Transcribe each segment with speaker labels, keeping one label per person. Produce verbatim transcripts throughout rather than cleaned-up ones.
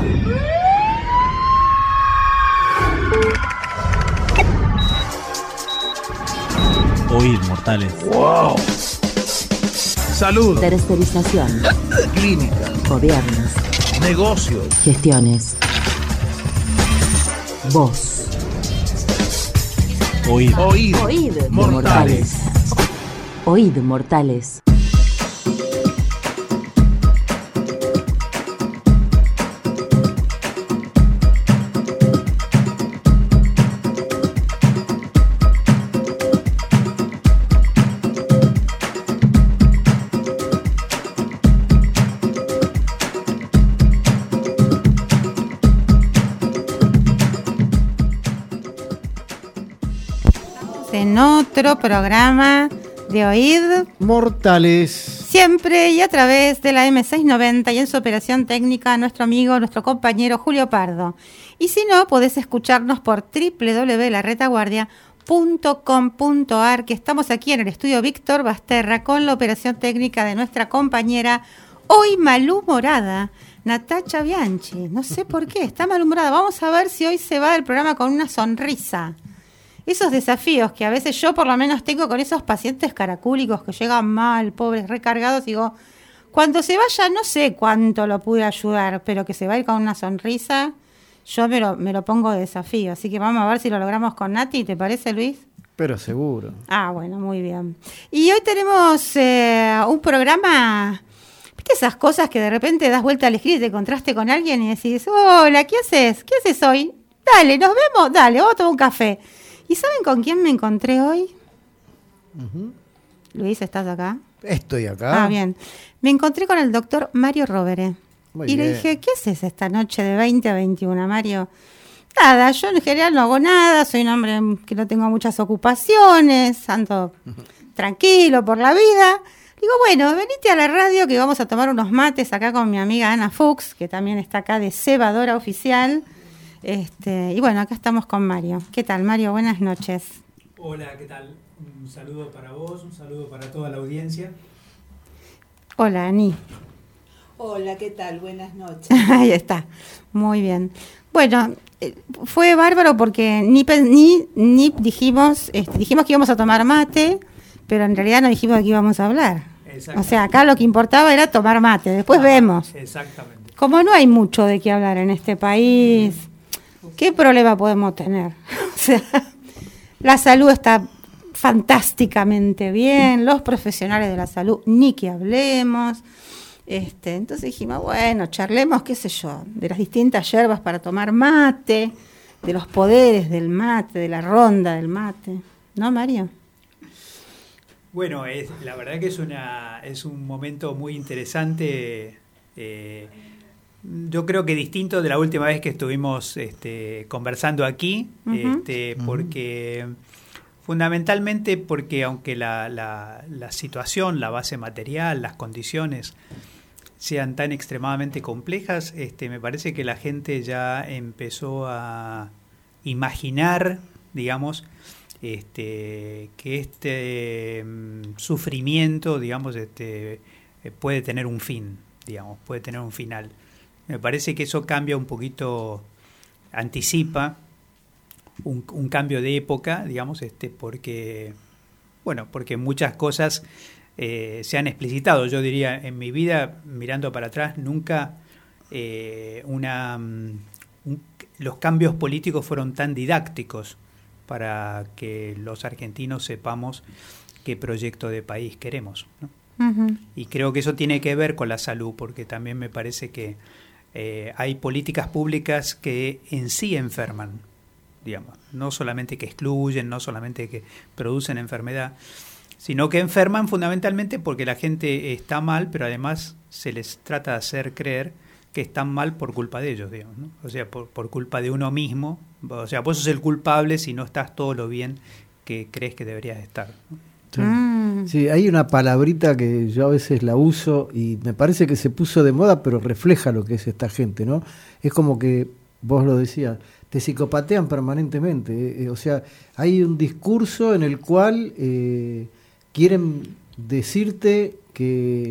Speaker 1: Oíd, mortales.
Speaker 2: ¡Wow! Salud.
Speaker 3: Tercerización.
Speaker 2: Clínica.
Speaker 3: Gobiernos.
Speaker 2: Negocios.
Speaker 3: Gestiones. Voz.
Speaker 1: Oíd.
Speaker 2: Oíd.
Speaker 3: Oíd,
Speaker 2: mortales.
Speaker 3: Oíd, mortales.
Speaker 4: En otro programa de Oíd
Speaker 5: Mortales.
Speaker 4: Siempre y a través de la eme seiscientos noventa y en su operación técnica nuestro amigo, nuestro compañero Julio Pardo. Y si no, podés escucharnos por doble u doble u doble u punto la retaguardia punto com punto a r, que estamos aquí en el estudio Víctor Basterra con la operación técnica de nuestra compañera, hoy malhumorada, Natacha Bianchi. No sé por qué, está malhumorada. Vamos a ver si hoy se va del programa con una sonrisa. Esos desafíos que a veces yo por lo menos tengo con esos pacientes caracúlicos que llegan mal, pobres, recargados, digo, cuando se vaya no sé cuánto lo pude ayudar, pero que se va a ir con una sonrisa, yo me lo, me lo pongo de desafío. Así que vamos a ver si lo logramos con Nati, ¿te parece, Luis?
Speaker 5: Pero seguro.
Speaker 4: Ah, bueno, muy bien. Y hoy tenemos eh, un programa, ¿viste esas cosas que de repente das vuelta al escrito y te encontraste con alguien y decís, hola, ¿qué haces? ¿Qué haces hoy? Dale, ¿nos vemos? Dale, vamos a tomar un café. ¿Y saben con quién me encontré hoy?
Speaker 5: Uh-huh.
Speaker 4: Luis, ¿estás acá?
Speaker 5: Estoy acá.
Speaker 4: Ah, bien. Me encontré con el doctor Mario Rovere.
Speaker 5: Muy
Speaker 4: y
Speaker 5: bien.
Speaker 4: le dije, ¿qué haces esta noche de veinte a veintiuno, Mario? Nada, yo en general no hago nada, soy un hombre que no tengo muchas ocupaciones, ando uh-huh. tranquilo por la vida. Digo, bueno, venite a la radio que vamos a tomar unos mates acá con mi amiga Ana Fuchs, que también está acá de Cebadora Oficial. Este, y bueno, acá estamos con Mario. ¿Qué tal, Mario? Buenas noches.
Speaker 6: Hola, ¿qué tal? Un saludo para vos, un saludo para toda la audiencia.
Speaker 4: Hola, Ani.
Speaker 7: Hola, ¿qué tal? Buenas noches.
Speaker 4: Ahí está, muy bien. Bueno, fue bárbaro porque ni ni, ni dijimos, este, dijimos que íbamos a tomar mate, pero en realidad no dijimos de qué íbamos a hablar. O sea, acá lo que importaba era tomar mate, después ah, vemos.
Speaker 6: Exactamente.
Speaker 4: Como no hay mucho de qué hablar en este país, ¿qué problema podemos tener? O sea, la salud está fantásticamente bien, los profesionales de la salud ni que hablemos. Este, entonces dijimos, bueno, charlemos, qué sé yo, de las distintas hierbas para tomar mate, de los poderes del mate, de la ronda del mate. ¿No, Mario?
Speaker 6: Bueno, es, la verdad que es, una, es un momento muy interesante. Eh, yo creo que distinto de la última vez que estuvimos este, conversando aquí, uh-huh. este, porque uh-huh. fundamentalmente porque aunque la, la, la situación, la base material, las condiciones sean tan extremadamente complejas, este, me parece que la gente ya empezó a imaginar, digamos, este, que este um, sufrimiento, digamos, este, puede tener un fin, digamos, puede tener un final. Me parece que eso cambia un poquito, anticipa un, un cambio de época, digamos, este, porque, bueno, porque muchas cosas eh, se han explicitado. Yo diría, en mi vida, mirando para atrás, nunca eh, una, um, un, los cambios políticos fueron tan didácticos para que los argentinos sepamos qué proyecto de país queremos, ¿no? Uh-huh. Y creo que eso tiene que ver con la salud, porque también me parece que eh, hay políticas públicas que en sí enferman, digamos, no solamente que excluyen, no solamente que producen enfermedad, sino que enferman fundamentalmente porque la gente está mal, pero además se les trata de hacer creer que están mal por culpa de ellos, digamos, ¿no? O sea, por, por culpa de uno mismo. O sea, vos sos el culpable si no estás todo lo bien que crees que deberías estar, ¿no?
Speaker 5: Sí. Mm. Sí, hay una palabrita que yo a veces la uso y me parece que se puso de moda, pero refleja lo que es esta gente, ¿no? Es como que, vos lo decías, te psicopatean permanentemente. Eh, o sea, hay un discurso en el cual eh, quieren decirte que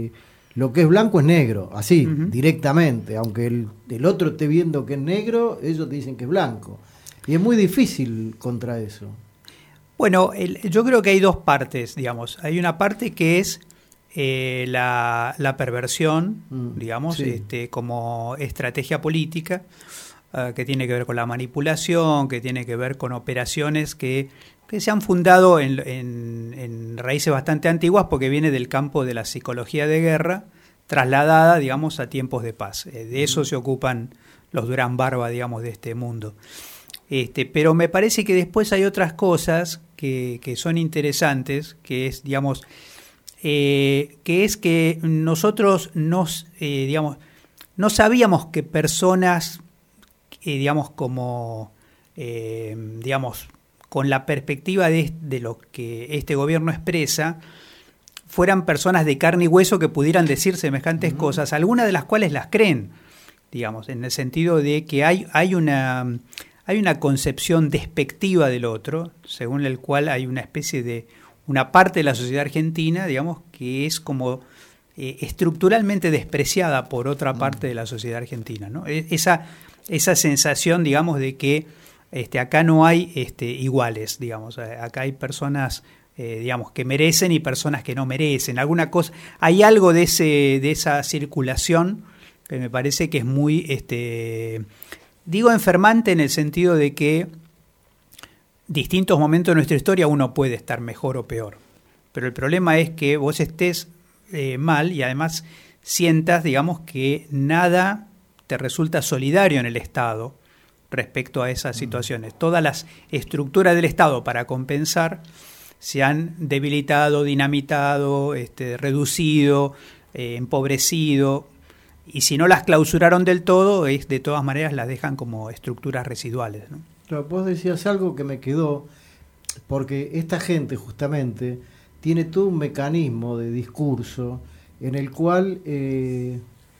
Speaker 5: lo que es blanco es negro, así,
Speaker 6: Uh-huh.
Speaker 5: directamente. Aunque el, el otro esté viendo que es negro, ellos te dicen que es blanco. Y es muy difícil contra eso.
Speaker 6: Bueno, el, yo creo que hay dos partes, digamos. Hay una parte que es eh, la, la perversión,
Speaker 5: Mm,
Speaker 6: digamos,
Speaker 5: sí.
Speaker 6: este, como estrategia política, uh, que tiene que ver con la manipulación, que tiene que ver con operaciones que, que se han fundado en, en, en raíces bastante antiguas, porque viene del campo de la psicología de guerra, trasladada, digamos, a tiempos de paz. Eh, de eso se ocupan los Durán Barba, digamos, de este mundo. Este, pero me parece que después hay otras cosas que, que son interesantes, que es, digamos, eh, que es que nosotros nos, eh, digamos, no sabíamos que personas, eh, digamos, como, eh, digamos, con la perspectiva de, de lo que este gobierno expresa, fueran personas de carne y hueso que pudieran decir semejantes uh-huh. cosas, algunas de las cuales las creen, digamos, en el sentido de que hay, hay una... Hay una concepción despectiva del otro, según el cual hay una especie de, una parte de la sociedad argentina, digamos, que es como eh, estructuralmente despreciada por otra parte de la sociedad argentina, ¿no? Esa, esa sensación, digamos, de que este, acá no hay este, iguales, digamos, acá hay personas, eh, digamos, que merecen y personas que no merecen, alguna cosa, hay algo de ese, de esa circulación que me parece que es muy, este, digo enfermante en el sentido de que distintos momentos de nuestra historia uno puede estar mejor o peor, pero el problema es que vos estés eh, mal y además sientas, digamos, que nada te resulta solidario en el Estado respecto a esas situaciones. Todas las estructuras del Estado para compensar se han debilitado, dinamitado, este, reducido, eh, empobrecido, y si no las clausuraron del todo, es, de todas maneras las dejan como estructuras residuales, ¿no?
Speaker 5: Pero vos decías algo que me quedó, porque esta gente justamente tiene todo un mecanismo de discurso en el cual eh,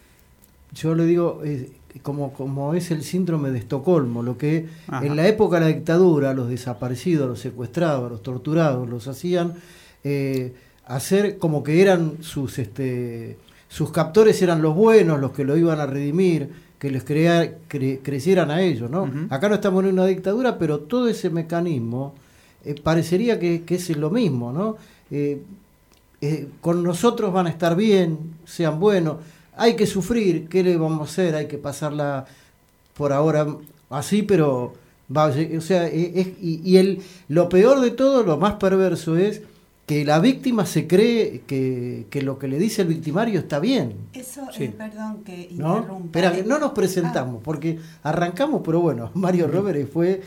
Speaker 5: yo le digo, eh, como, como es el síndrome de Estocolmo, lo que Ajá. en la época de la dictadura los desaparecidos, los secuestrados, los torturados, los hacían eh, hacer como que eran sus... este sus captores eran los buenos, los que lo iban a redimir, que les crea, cre, crecieran a ellos, ¿no? Uh-huh. Acá no estamos en una dictadura, pero todo ese mecanismo eh, parecería que, que es lo mismo, ¿no? Eh, eh, con nosotros van a estar bien, sean buenos, hay que sufrir, ¿qué le vamos a hacer? Hay que pasarla por ahora así, pero va, o sea, es, y, y el, lo peor de todo, lo más perverso es que la víctima se cree que, que lo que le dice el victimario está bien.
Speaker 7: Eso,
Speaker 5: sí.
Speaker 7: eh, perdón que
Speaker 5: interrumpa. ¿No? Espera, que no nos presentamos, ah. porque arrancamos, pero bueno, Mario Rovere fue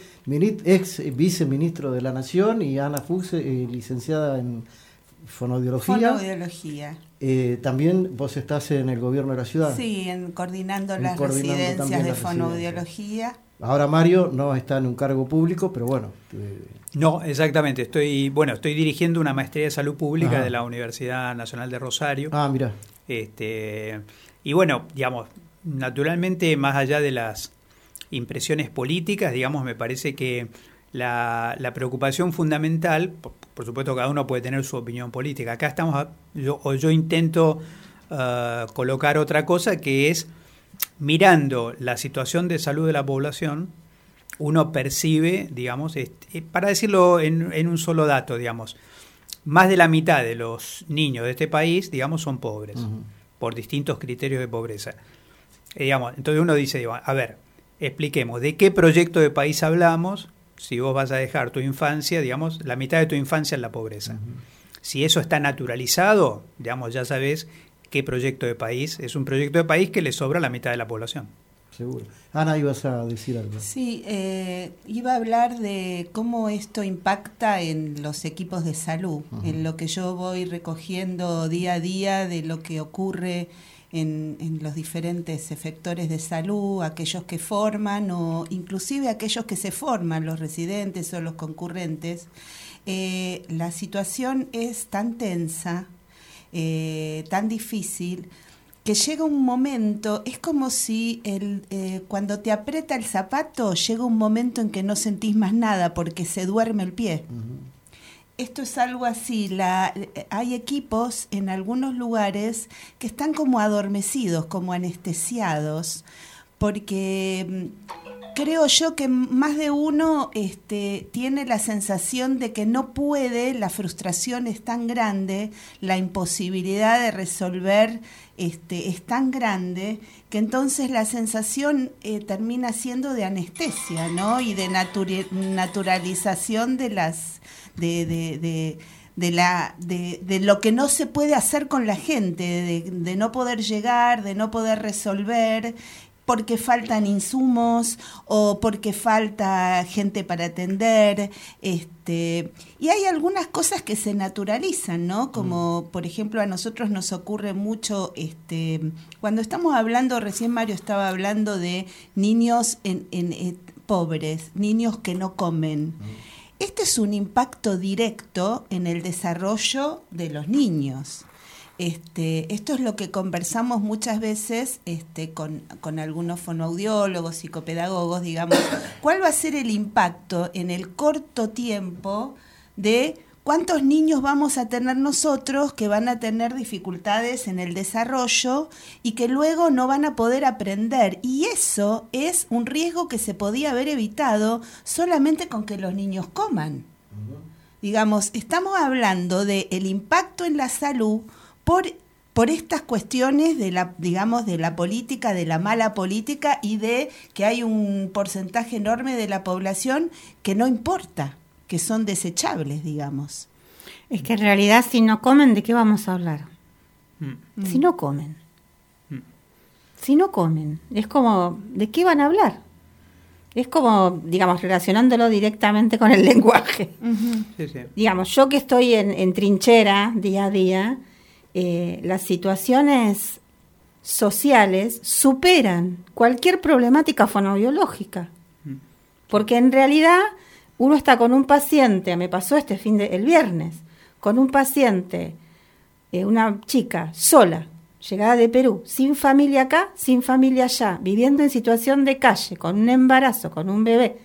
Speaker 5: ex viceministro de la Nación y Ana Fuchs, eh, licenciada en fonoaudiología.
Speaker 7: Fonoaudiología.
Speaker 5: Eh, también vos estás en el gobierno de la ciudad.
Speaker 7: Sí, en coordinando en las
Speaker 5: coordinando
Speaker 7: residencias de
Speaker 5: las
Speaker 7: fonoaudiología.
Speaker 5: Residencias. Ahora Mario no está en un cargo público, pero bueno. Eh,
Speaker 6: No, exactamente. Estoy, bueno, estoy dirigiendo una maestría de salud pública
Speaker 5: Ajá.
Speaker 6: de la Universidad Nacional de Rosario.
Speaker 5: Ah, mira.
Speaker 6: Este, y bueno, digamos, naturalmente, más allá de las impresiones políticas, digamos, me parece que la, la preocupación fundamental, por, por supuesto, cada uno puede tener su opinión política. Acá estamos, a, yo, o yo intento uh, colocar otra cosa, que es mirando la situación de salud de la población. Uno percibe, digamos, este, para decirlo en, en un solo dato, digamos, más de la mitad de los niños de este país, digamos, son pobres, uh-huh. por distintos criterios de pobreza. Eh, digamos, entonces uno dice, digamos, a ver, expliquemos, ¿de qué proyecto de país hablamos si vos vas a dejar tu infancia, digamos, la mitad de tu infancia en la pobreza? Uh-huh. Si eso está naturalizado, digamos, ya sabés qué proyecto de país, es un proyecto de país que le sobra a la mitad de la población.
Speaker 5: Seguro. Ana, ibas a decir algo.
Speaker 7: Sí, eh, iba a hablar de cómo esto impacta en los equipos de salud, uh-huh. en lo que yo voy recogiendo día a día de lo que ocurre en, en los diferentes efectores de salud, aquellos que forman o inclusive aquellos que se forman, los residentes o los concurrentes. Eh, la situación es tan tensa, eh, tan difícil, que llega un momento, es como si el, eh, cuando te aprieta el zapato, llega un momento en que no sentís más nada porque se duerme el pie. Uh-huh. esto es algo así, la, hay equipos en algunos lugares que están como adormecidos, como anestesiados, porque creo yo que más de uno este, tiene la sensación de que no puede, la frustración es tan grande, la imposibilidad de resolver este, es tan grande, que entonces la sensación eh, termina siendo de anestesia, ¿no? Y de natura- naturalización de las... de, de, de de la de, de lo que no se puede hacer con la gente, de, de no poder llegar, de no poder resolver, porque faltan insumos o porque falta gente para atender, este, y hay algunas cosas que se naturalizan, ¿no? Como mm. por ejemplo a nosotros nos ocurre mucho, este, cuando estamos hablando, recién Mario estaba hablando de niños en, en, en pobres, niños que no comen. Mm. Este es un impacto directo en el desarrollo de los niños. Este, esto es lo que conversamos muchas veces este, con, con algunos fonoaudiólogos, psicopedagogos, digamos, ¿cuál va a ser el impacto en el corto tiempo de cuántos niños vamos a tener nosotros que van a tener dificultades en el desarrollo y que luego no van a poder aprender? Y eso es un riesgo que se podía haber evitado solamente con que los niños coman. Uh-huh. Digamos, estamos hablando del impacto en la salud por, por estas cuestiones de la, digamos, de la política, de la mala política y de que hay un porcentaje enorme de la población que no importa, que son desechables, digamos.
Speaker 4: Es que en realidad si no comen, ¿de qué vamos a hablar? Mm. Si no comen. Mm. Si no comen, es como, ¿de qué van a hablar? Es como, digamos, relacionándolo directamente con el lenguaje. Uh-huh. Sí, sí. Digamos, yo que estoy en, en trinchera día a día, eh, las situaciones sociales superan cualquier problemática fonoaudiológica. Mm. Porque en realidad uno está con un paciente, me pasó este fin de, el viernes, con un paciente, eh, una chica sola, llegada de Perú, sin familia acá, sin familia allá, viviendo en situación de calle, con un embarazo, con un bebé.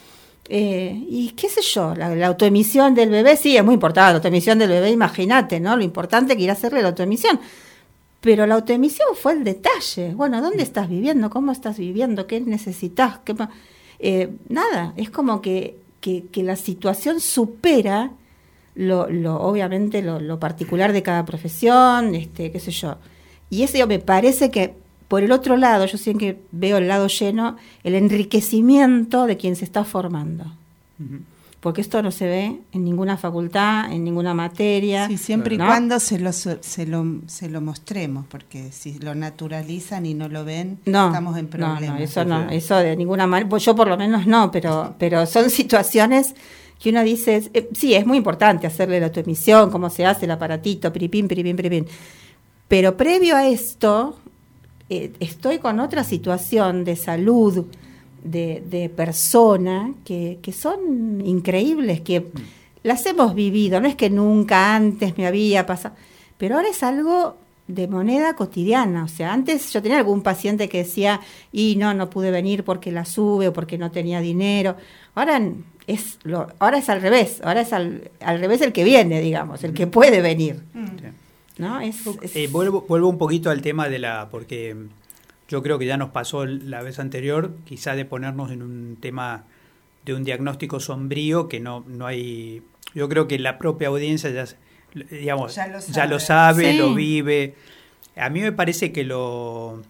Speaker 4: Eh, y qué sé yo, la, la autoemisión del bebé, sí, es muy importante, la autoemisión del bebé, imagínate, ¿no? Lo importante que ir a hacerle la autoemisión. Pero la autoemisión fue el detalle. Bueno, ¿dónde estás viviendo? ¿Cómo estás viviendo? ¿Qué necesitas? ¿Qué eh, nada, es como que, que, que la situación supera lo, lo obviamente lo, lo particular de cada profesión, este, qué sé yo. Y eso me parece que, por el otro lado, yo siempre veo el lado lleno, el enriquecimiento de quien se está formando. Uh-huh. Porque esto no se ve en ninguna facultad, en ninguna materia.
Speaker 7: Sí, siempre ¿no? y cuando se lo, se, lo, se lo mostremos, porque si lo naturalizan y no lo ven,
Speaker 4: no,
Speaker 7: estamos en problemas.
Speaker 4: No, no, eso no, eso de ninguna manera, pues yo por lo menos no, pero, pero son situaciones que uno dice, eh, sí, es muy importante hacerle la autoemisión, cómo se hace el aparatito, piripín, piripín, piripín. Pero previo a esto, eh, estoy con otra situación de salud, de, de persona, que, que son increíbles, que mm. las hemos vivido, no es que nunca antes me había pasado, pero ahora es algo de moneda cotidiana. O sea, antes yo tenía algún paciente que decía, y no, no pude venir porque la sube o porque no tenía dinero. Ahora es, lo, ahora es al revés, ahora es al, al revés el que viene, digamos, el que puede venir. Mm. Sí. ¿No? Es, es...
Speaker 6: Eh, vuelvo, vuelvo un poquito al tema de la, porque yo creo que ya nos pasó la vez anterior, quizá de ponernos en un tema de un diagnóstico sombrío que no, no hay, yo creo que la propia audiencia ya, digamos, ya lo sabe, ya lo, sabe sí. lo vive. A mí me parece que lo,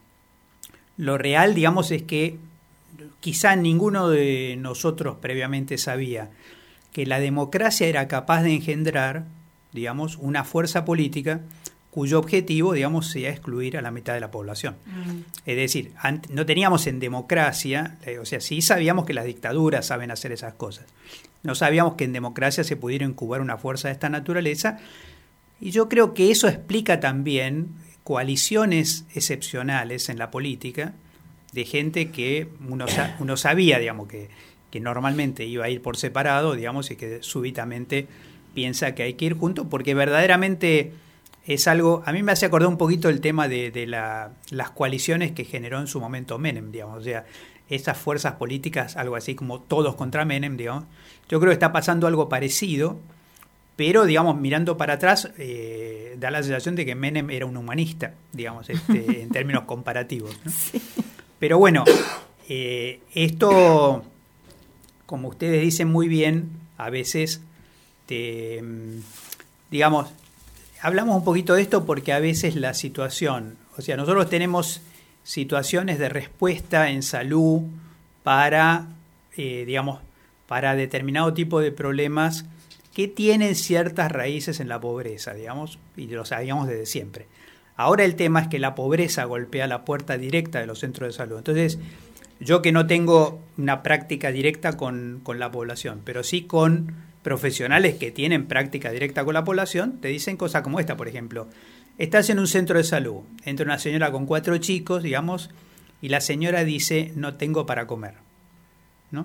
Speaker 6: lo real, digamos, es que quizá ninguno de nosotros previamente sabía que la democracia era capaz de engendrar, digamos, una fuerza política cuyo objetivo, digamos, sea excluir a la mitad de la población. Mm. Es decir, ant- no teníamos en democracia, eh, o sea, sí sabíamos que las dictaduras saben hacer esas cosas. No sabíamos que en democracia se pudiera incubar una fuerza de esta naturaleza, y yo creo que eso explica también coaliciones excepcionales en la política de gente que uno, sa- uno sabía, digamos, que, que normalmente iba a ir por separado, digamos, y que súbitamente piensa que hay que ir juntos, porque verdaderamente es algo, a mí me hace acordar un poquito el tema de, de la, las coaliciones que generó en su momento Menem, digamos, o sea, estas fuerzas políticas, algo así como todos contra Menem, digamos. Yo creo que está pasando algo parecido, pero, digamos, mirando para atrás, eh, da la sensación de que Menem era un humanista, digamos, este, en términos comparativos, ¿no?
Speaker 4: Sí.
Speaker 6: Pero bueno, eh, esto, como ustedes dicen muy bien, a veces, te, digamos, hablamos un poquito de esto porque a veces la situación, o sea, nosotros tenemos situaciones de respuesta en salud para, eh, digamos, para determinado tipo de problemas que tienen ciertas raíces en la pobreza, digamos, y lo sabíamos desde siempre. Ahora el tema es que la pobreza golpea la puerta directa de los centros de salud. Entonces, yo que no tengo una práctica directa con, con la población, pero sí con profesionales que tienen práctica directa con la población, te dicen cosas como esta, por ejemplo. Estás en un centro de salud, entra una señora con cuatro chicos, digamos, y la señora dice, no tengo para comer, ¿no?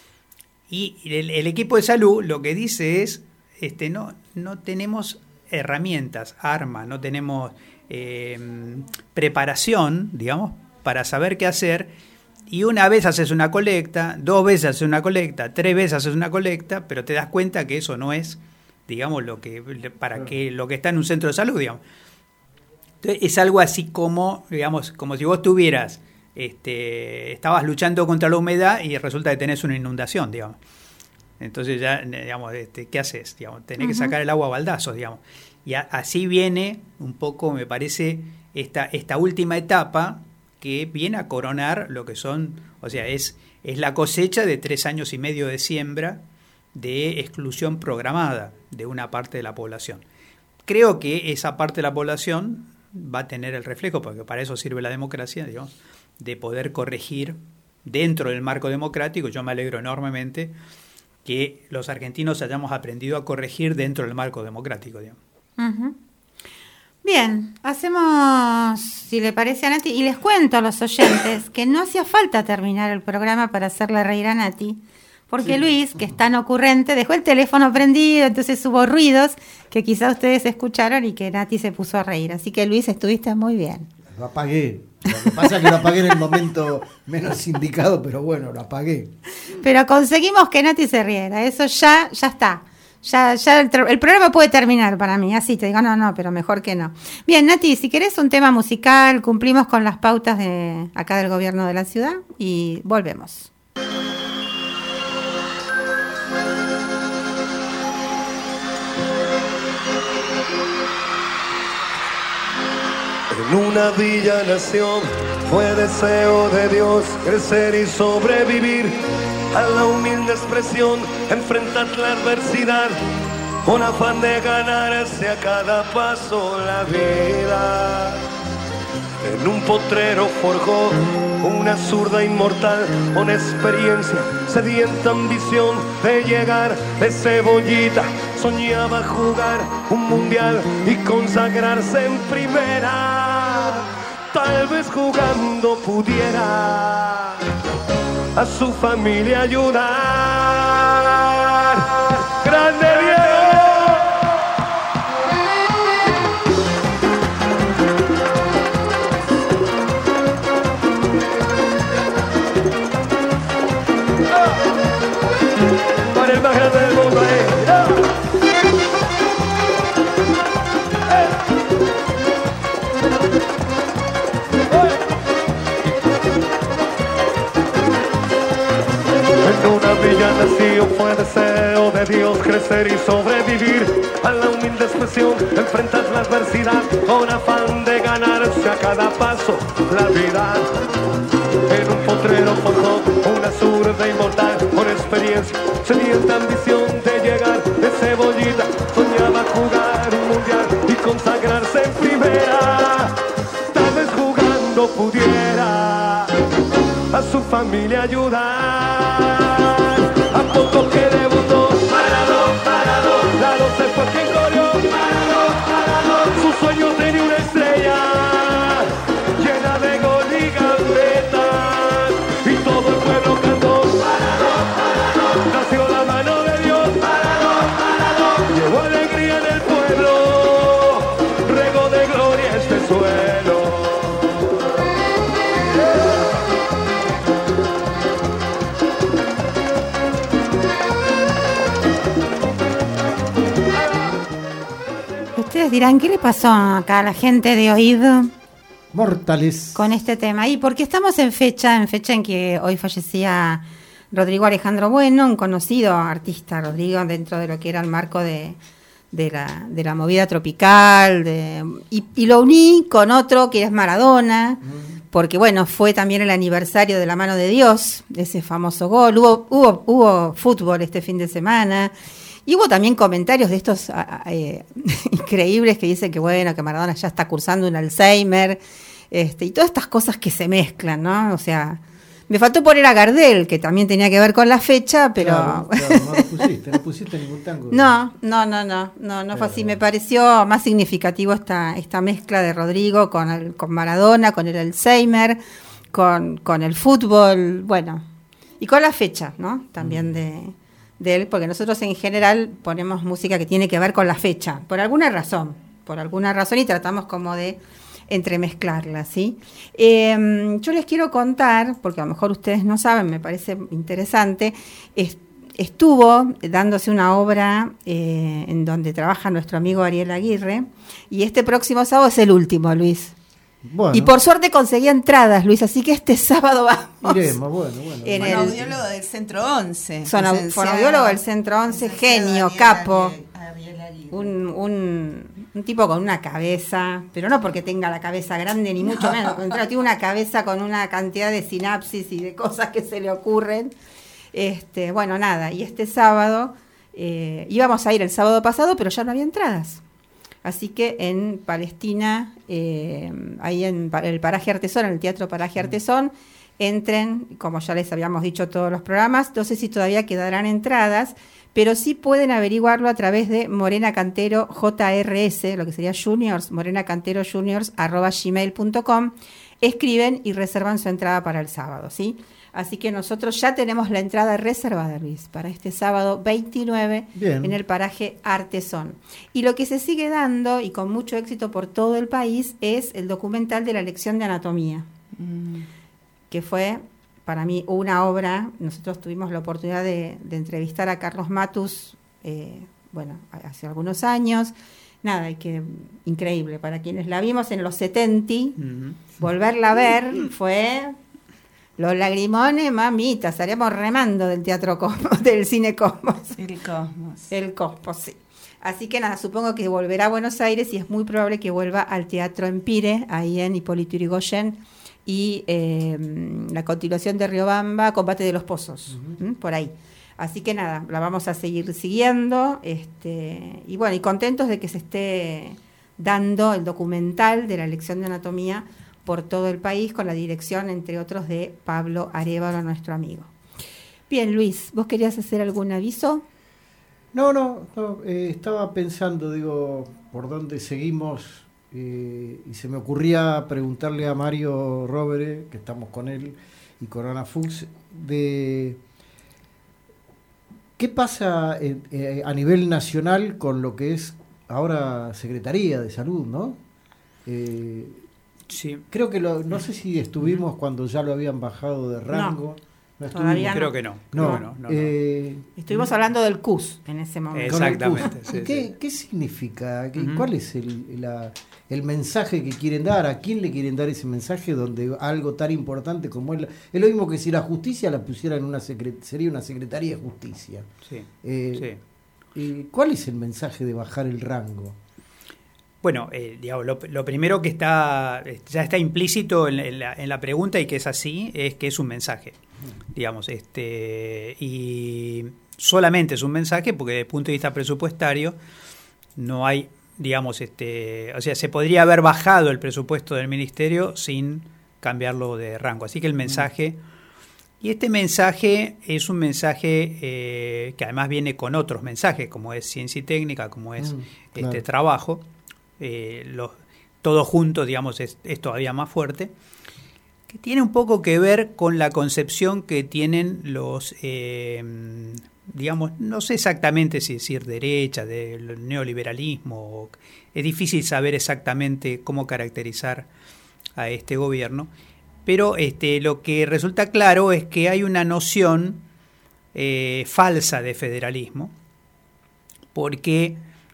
Speaker 6: Y el, el equipo de salud lo que dice es, este, no, no tenemos herramientas, armas, no tenemos eh, preparación, digamos, para saber qué hacer. Y una vez haces una colecta, dos veces haces una colecta, tres veces haces una colecta, pero te das cuenta que eso no es, digamos, lo que para que lo que está en un centro de salud, digamos. Entonces, es algo así como, digamos, como si vos tuvieras, este, estabas luchando contra la humedad y resulta que tenés una inundación, digamos. Entonces ya, digamos, este, ¿qué haces? Digamos, tenés uh-huh. que sacar el agua a baldazos, digamos. Y a, así viene un poco, me parece, esta, esta última etapa que viene a coronar lo que son, o sea, es, es la cosecha de tres años y medio de siembra de exclusión programada de una parte de la población. Creo que esa parte de la población va a tener el reflejo, porque para eso sirve la democracia, digamos, de poder corregir dentro del marco democrático. Yo me alegro enormemente que los argentinos hayamos aprendido a corregir dentro del marco democrático, digamos.
Speaker 4: Uh-huh. Bien, hacemos, si le parece a Nati, y les cuento a los oyentes que no hacía falta terminar el programa para hacerle reír a Nati, porque sí. Luis, que es tan ocurrente, dejó el teléfono prendido, entonces hubo ruidos que quizá ustedes escucharon y que Nati se puso a reír. Así que Luis, estuviste muy bien.
Speaker 5: Lo apagué. Lo que pasa es que lo apagué en el momento menos indicado, pero bueno, lo apagué.
Speaker 4: Pero conseguimos que Nati se riera, eso ya, ya está. Ya, ya el, el programa puede terminar para mí, así te digo, no, no, pero mejor que no. Bien, Nati, si querés un tema musical, cumplimos con las pautas de acá del gobierno de la ciudad y volvemos.
Speaker 1: En una villa nación fue deseo de Dios crecer y sobrevivir a la humilde expresión, enfrentar la adversidad con afán de ganarse a cada paso la vida. En un potrero forjó una zurda inmortal con experiencia, sedienta ambición de llegar de cebollita. Soñaba jugar un mundial y consagrarse en primera. Tal vez jugando pudiera a su familia ayudar. ¡Grande Diego! Para el más grande del mundo, eh. Villa nació, fue deseo de Dios crecer y sobrevivir a la humilde expresión, enfrentar la adversidad con afán de ganarse a cada paso la vida. En un potrero forjó una zurda inmortal con experiencia, sedienta ambición de llegar de cebollita. Soñaba jugar un mundial y consagrarse en primera. Tal vez jugando pudiera a su familia ayudar. A poco que debutó, parado, parado, la doce fue quien corrió, parado, parado. Su sueño tenía una estrella llena de gol y gambetas, y todo el pueblo cantó, parado, parado. Nació la mano de Dios, parado, parado. Llevó alegría en el pueblo, regó de gloria este suelo.
Speaker 4: ustedes dirán, ¿qué le pasó acá a la gente de Oído
Speaker 5: Mortales.
Speaker 4: con este tema? Y porque estamos en fecha, en fecha en que hoy fallecía Rodrigo Alejandro Bueno, un conocido artista, Rodrigo, dentro de lo que era el marco de, de, la, de la movida tropical, de, y, y lo uní con otro que es Maradona, mm. porque bueno, fue también el aniversario de la mano de Dios, ese famoso gol, hubo, hubo, hubo fútbol este fin de semana. Y hubo también comentarios de estos eh, increíbles que dicen que bueno, que Maradona ya está cursando un Alzheimer, este, y todas estas cosas que se mezclan, ¿no? O sea, me faltó poner a Gardel, que también tenía que ver con la fecha, pero...
Speaker 5: Claro, claro, no lo pusiste, no pusiste ningún tango.
Speaker 4: No, no, no, no, no, no fue así. Me pareció más significativo esta, esta mezcla de Rodrigo con, el, con Maradona, con el Alzheimer, con, con el fútbol, bueno, y con la fecha, ¿no? También de... de él, porque nosotros en general ponemos música que tiene que ver con la fecha, por alguna razón, por alguna razón, y tratamos como de entremezclarla, ¿sí? Eh, yo les quiero contar, porque a lo mejor ustedes no saben, me parece interesante, es, estuvo dándose una obra eh, en donde trabaja nuestro amigo Ariel Aguirre, y este próximo sábado es el último, Luis.
Speaker 5: Bueno.
Speaker 4: Y por suerte conseguí entradas, Luis, así que este sábado vamos.
Speaker 5: Iremos, bueno, bueno.
Speaker 4: En
Speaker 7: el
Speaker 4: el,
Speaker 7: audiólogo del Centro once.
Speaker 4: Fonoaudiólogo del Centro once, genio,
Speaker 7: Ariel,
Speaker 4: capo.
Speaker 7: Ariel, Ariel
Speaker 4: Un, un, un tipo con una cabeza, pero no porque tenga la cabeza grande ni mucho menos, contrario, tiene una cabeza con una cantidad de sinapsis y de cosas que se le ocurren. Este, bueno, nada, y este sábado, eh, íbamos a ir el sábado pasado, pero ya no había entradas. Así que en Palestina, eh, ahí en el Paraje Artesón, en el Teatro Paraje Artesón, entren, como ya les habíamos dicho todos los programas, no sé si todavía quedarán entradas, pero sí pueden averiguarlo a través de Morena Cantero J R S, lo que sería Juniors, Morena Cantero Juniors, arroba gmail punto com, escriben y reservan su entrada para el sábado, ¿sí? Así que nosotros ya tenemos la entrada reservada, Luis, para este sábado veintinueve. Bien. En el Paraje Artesón. Y lo que se sigue dando, y con mucho éxito por todo el país, es el documental de la lección de anatomía, mm. que fue, para mí, una obra. Nosotros tuvimos la oportunidad de, de entrevistar a Carlos Matus, eh, bueno, hace algunos años. Nada, y que increíble. Para quienes la vimos en los setenta, mm. volverla a ver fue... Los lagrimones, mamita, estaríamos remando del Teatro Cosmos, del Cine Cosmos.
Speaker 7: El Cosmos.
Speaker 4: El Cosmos, sí. Así que nada, supongo que volverá a Buenos Aires y es muy probable que vuelva al Teatro Empire, ahí en Hipólito Yrigoyen, y eh, la continuación de Riobamba, Combate de los Pozos, uh-huh. ¿m? Por ahí. Así que nada, la vamos a seguir siguiendo, este, y bueno, y contentos de que se esté dando el documental de la lección de anatomía por todo el país, con la dirección, entre otros, de Pablo Arévalo, nuestro amigo. Bien, Luis, ¿vos querías hacer algún aviso?
Speaker 5: No, no, no eh, estaba pensando, digo, por dónde seguimos, eh, y se me ocurría preguntarle a Mario Rovere, que estamos con él, y con Ana Fuchs, de qué pasa en, eh, a nivel nacional con lo que es ahora Secretaría de Salud, ¿no? Eh, Sí. Creo que lo, no sé si estuvimos cuando ya lo habían bajado de rango.
Speaker 4: No,
Speaker 5: no
Speaker 4: todavía
Speaker 6: creo que no.
Speaker 5: No,
Speaker 6: no, no, no,
Speaker 5: eh,
Speaker 4: no. Estuvimos hablando del C U S en ese momento.
Speaker 6: Exactamente. Sí,
Speaker 5: ¿Qué,
Speaker 6: sí.
Speaker 5: ¿Qué significa? ¿Qué,
Speaker 6: Uh-huh.
Speaker 5: ¿Cuál es el, la, el mensaje que quieren dar? ¿A quién le quieren dar ese mensaje donde algo tan importante como es la, es lo mismo que si la justicia la pusiera en una secret, sería una secretaría de justicia?
Speaker 6: Sí.
Speaker 5: Eh,
Speaker 6: sí.
Speaker 5: eh, ¿Cuál es el mensaje de bajar el rango?
Speaker 6: Bueno, eh, digamos, lo, lo primero que está ya está implícito en, en, la, en la pregunta, y que es así, es que es un mensaje, digamos, este y solamente es un mensaje porque desde el punto de vista presupuestario no hay, digamos, este, o sea, se podría haber bajado el presupuesto del ministerio sin cambiarlo de rango. Así que el mensaje, y este mensaje es un mensaje eh, que además viene con otros mensajes, como es ciencia y técnica, como es mm, claro. este trabajo. Eh, los, todo junto, digamos, es, es todavía más fuerte, que tiene un poco que ver con la concepción que tienen los, eh, digamos, no sé exactamente si decir derecha, del neoliberalismo, es difícil saber exactamente cómo caracterizar a este gobierno, pero este, lo que resulta claro es que hay una noción eh, falsa de federalismo, porque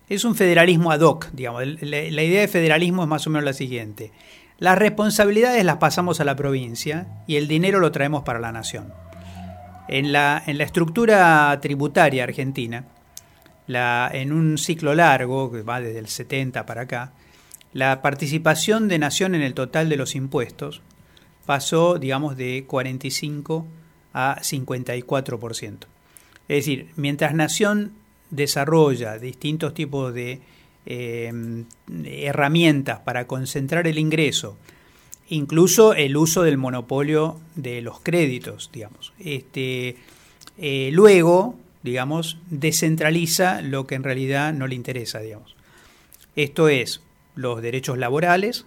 Speaker 6: es un federalismo ad hoc, digamos. La, la idea de federalismo es más o menos la siguiente. Las responsabilidades las pasamos a la provincia y el dinero lo traemos para la nación. En la, en la estructura tributaria argentina, la, en un ciclo largo, que va desde el setenta para acá, la participación de nación en el total de los impuestos pasó, digamos, de cuarenta y cinco a cincuenta y cuatro por ciento. Es decir, mientras nación desarrolla distintos tipos de eh, herramientas para concentrar el ingreso, incluso el uso del monopolio de los créditos, digamos, este, eh, luego, digamos, descentraliza lo que en realidad no le interesa, digamos. Esto es, los derechos laborales.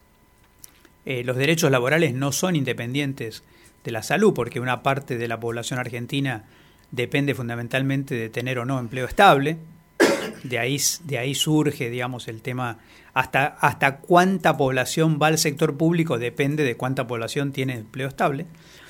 Speaker 6: Eh, los derechos laborales no son independientes de la salud, porque una parte de la población argentina depende fundamentalmente de tener o no empleo estable. De ahí, de ahí surge, digamos, el tema, hasta, hasta cuánta población va al sector público depende de cuánta población tiene empleo estable.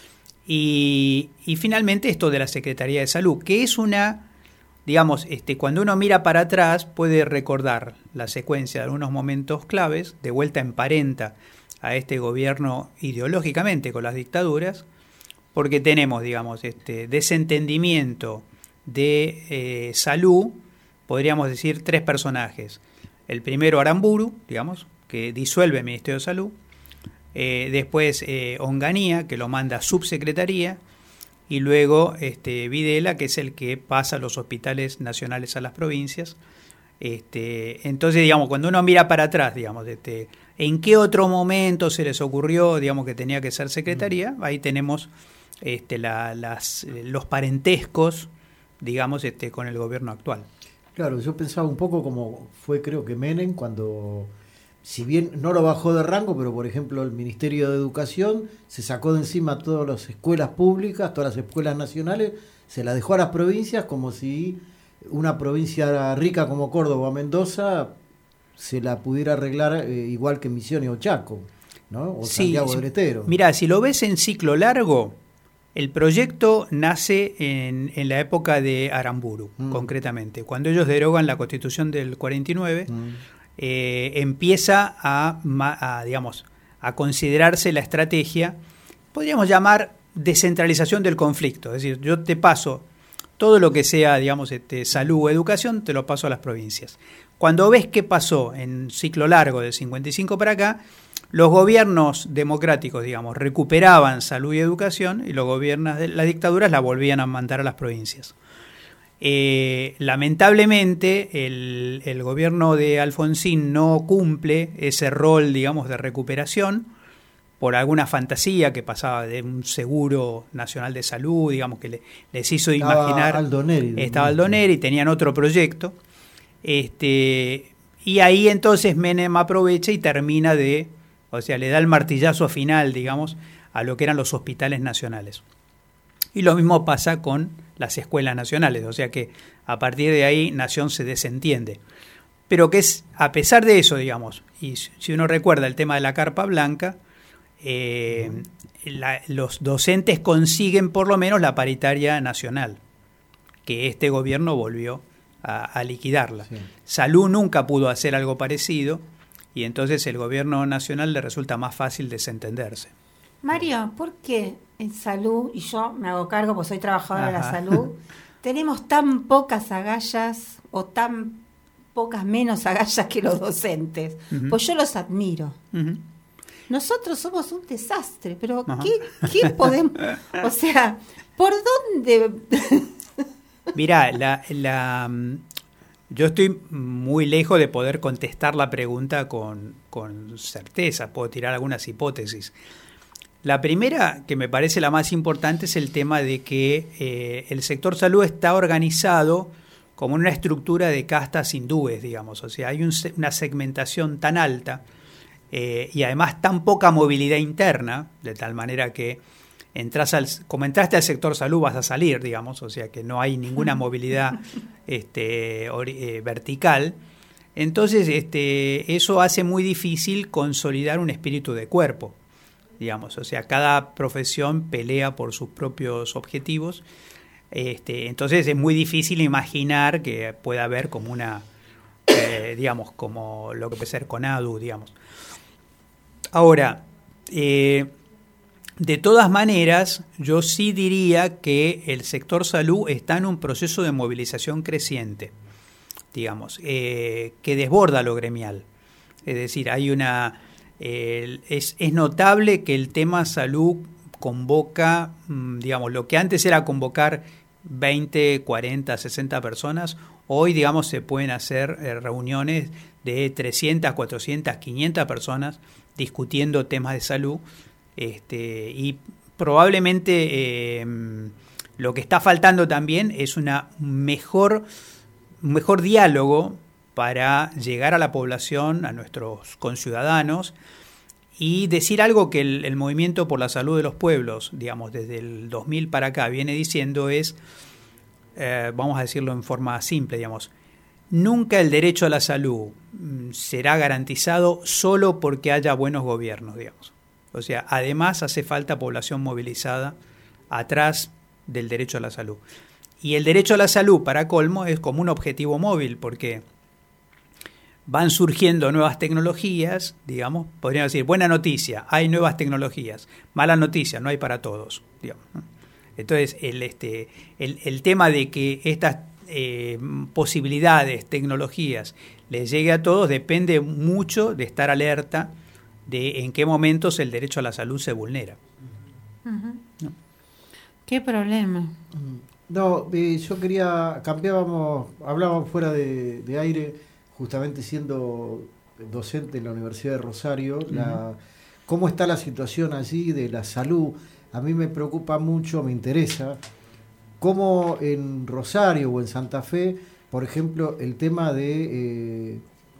Speaker 6: Y, y finalmente esto de la Secretaría de Salud, que es una, digamos, este, cuando uno mira para atrás puede recordar la secuencia de algunos momentos claves, de vuelta emparenta a este gobierno ideológicamente con las dictaduras, porque tenemos, digamos, este desentendimiento de eh, salud, podríamos decir tres personajes. El primero, Aramburu, digamos, que disuelve el Ministerio de Salud, eh, después eh, Onganía, que lo manda a subsecretaría, y luego este, Videla, que es el que pasa los hospitales nacionales a las provincias. Este, entonces, digamos, cuando uno mira para atrás, digamos, este, ¿en qué otro momento se les ocurrió, digamos, que tenía que ser secretaría? Ahí tenemos este, la, las, los parentescos, digamos, este, con el gobierno actual.
Speaker 5: Claro, yo pensaba un poco como fue, creo que Menem, cuando, si bien no lo bajó de rango, pero por ejemplo el Ministerio de Educación se sacó de encima todas las escuelas públicas, todas las escuelas nacionales, se las dejó a las provincias, como si una provincia rica como Córdoba o Mendoza se la pudiera arreglar eh, igual que Misiones o Chaco, ¿no? O
Speaker 6: sí,
Speaker 5: Santiago
Speaker 6: sí.
Speaker 5: del Estero.
Speaker 6: Mirá, si lo ves en ciclo largo, el proyecto nace en, en la época de Aramburu, mm. concretamente. Cuando ellos derogan la Constitución del cuarenta y nueve, mm. eh, empieza a, a, digamos, a considerarse la estrategia, podríamos llamar descentralización del conflicto. Es decir, yo te paso todo lo que sea, digamos, este, salud o educación, te lo paso a las provincias. Cuando ves qué pasó en ciclo largo del cincuenta y cinco para acá, los gobiernos democráticos, digamos, recuperaban salud y educación y los gobiernos de las dictaduras la volvían a mandar a las provincias. Eh, lamentablemente, el, el gobierno de Alfonsín no cumple ese rol, digamos, de recuperación por alguna fantasía que pasaba de un seguro nacional de salud, digamos, que le, les hizo
Speaker 5: estaba
Speaker 6: imaginar.
Speaker 5: Aldo Neri,
Speaker 6: estaba Aldo Neri, tenían otro proyecto. Este, y ahí entonces Menem aprovecha y termina de, o sea, le da el martillazo final, digamos, a lo que eran los hospitales nacionales. Y lo mismo pasa con las escuelas nacionales, o sea que a partir de ahí Nación se desentiende. Pero que es, a pesar de eso, digamos, y si uno recuerda el tema de la carpa blanca, eh, la, los docentes consiguen por lo menos la paritaria nacional, que este gobierno volvió a, a liquidarla. Sí. Salud nunca pudo hacer algo parecido, y entonces el gobierno nacional le resulta más fácil desentenderse.
Speaker 4: Mario, ¿por qué en salud, y yo me hago cargo porque soy trabajadora Ajá. de la salud, tenemos tan pocas agallas o tan pocas menos agallas que los docentes? Uh-huh. Pues yo los admiro. Uh-huh. Nosotros somos un desastre, pero ¿qué, ¿qué podemos? O sea, ¿por dónde?
Speaker 6: Mirá, la, la, yo estoy muy lejos de poder contestar la pregunta con, con certeza, puedo tirar algunas hipótesis. La primera, que me parece la más importante, es el tema de que eh, el sector salud está organizado como una estructura de castas hindúes, digamos. O sea, hay un, una segmentación tan alta eh, y además tan poca movilidad interna, de tal manera que entras al, como entraste al sector salud vas a salir, digamos. O sea, que no hay ninguna movilidad este, or, eh, vertical. Entonces, este, eso hace muy difícil consolidar un espíritu de cuerpo, digamos, o sea, cada profesión pelea por sus propios objetivos, este, entonces es muy difícil imaginar que pueda haber como una, eh, digamos, como lo que puede ser CONADU, digamos. Ahora, eh, de todas maneras, yo sí diría que el sector salud está en un proceso de movilización creciente, digamos, eh, que desborda lo gremial. Es decir, hay una eh, es, es notable que el tema salud convoca, digamos, lo que antes era convocar veinte, cuarenta, sesenta personas, hoy, digamos, se pueden hacer eh, reuniones de trescientas, cuatrocientas, quinientas personas discutiendo temas de salud. Este, y probablemente eh, lo que está faltando también es una mejor, un mejor diálogo para llegar a la población, a nuestros conciudadanos, y decir algo que el, el Movimiento por la Salud de los Pueblos, digamos, desde el dos mil para acá viene diciendo es, eh, vamos a decirlo en forma simple, digamos, nunca el derecho a la salud mm, será garantizado solo porque haya buenos gobiernos, digamos. O sea, además hace falta población movilizada atrás del derecho a la salud. Y el derecho a la salud, para colmo, es como un objetivo móvil, porque van surgiendo nuevas tecnologías, digamos, podríamos decir, buena noticia, hay nuevas tecnologías, mala noticia, no hay para todos, digamos, ¿no? Entonces, el, este, el, el tema de que estas eh, posibilidades, tecnologías, les llegue a todos, depende mucho de estar alerta de en qué momentos el derecho a la salud se vulnera.
Speaker 4: Uh-huh.
Speaker 6: ¿No?
Speaker 4: ¿Qué problema?
Speaker 5: No, eh, yo quería, cambiábamos, hablábamos fuera de, de aire, justamente siendo docente en la Universidad de Rosario, uh-huh. la, cómo está la situación allí de la salud. A mí me preocupa mucho, me interesa, cómo en Rosario o en Santa Fe, por ejemplo, el tema de... Eh,